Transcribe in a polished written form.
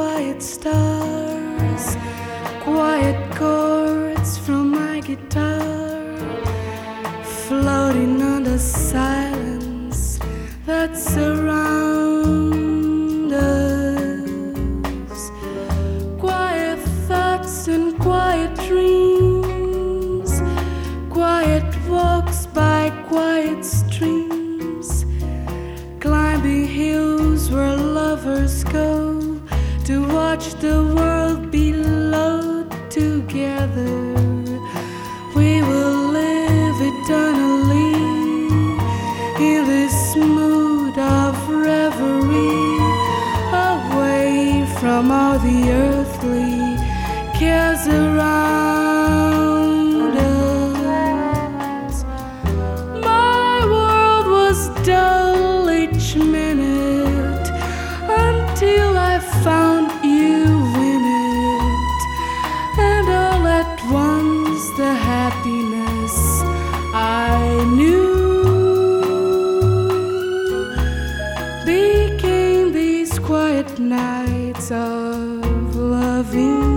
quiet stars, quiet chords from my guitar, floating on the silence that surrounds us. Quiet thoughts and quiet dreams, quiet walks by quiet streams, climbing hills where lovers go to watch the world below together. We will live eternally in this mood of reverie, away from all the earthly cares around us. My world was dull each minute until I found you in it, and all at once the happiness I knew became these quiet nights of loving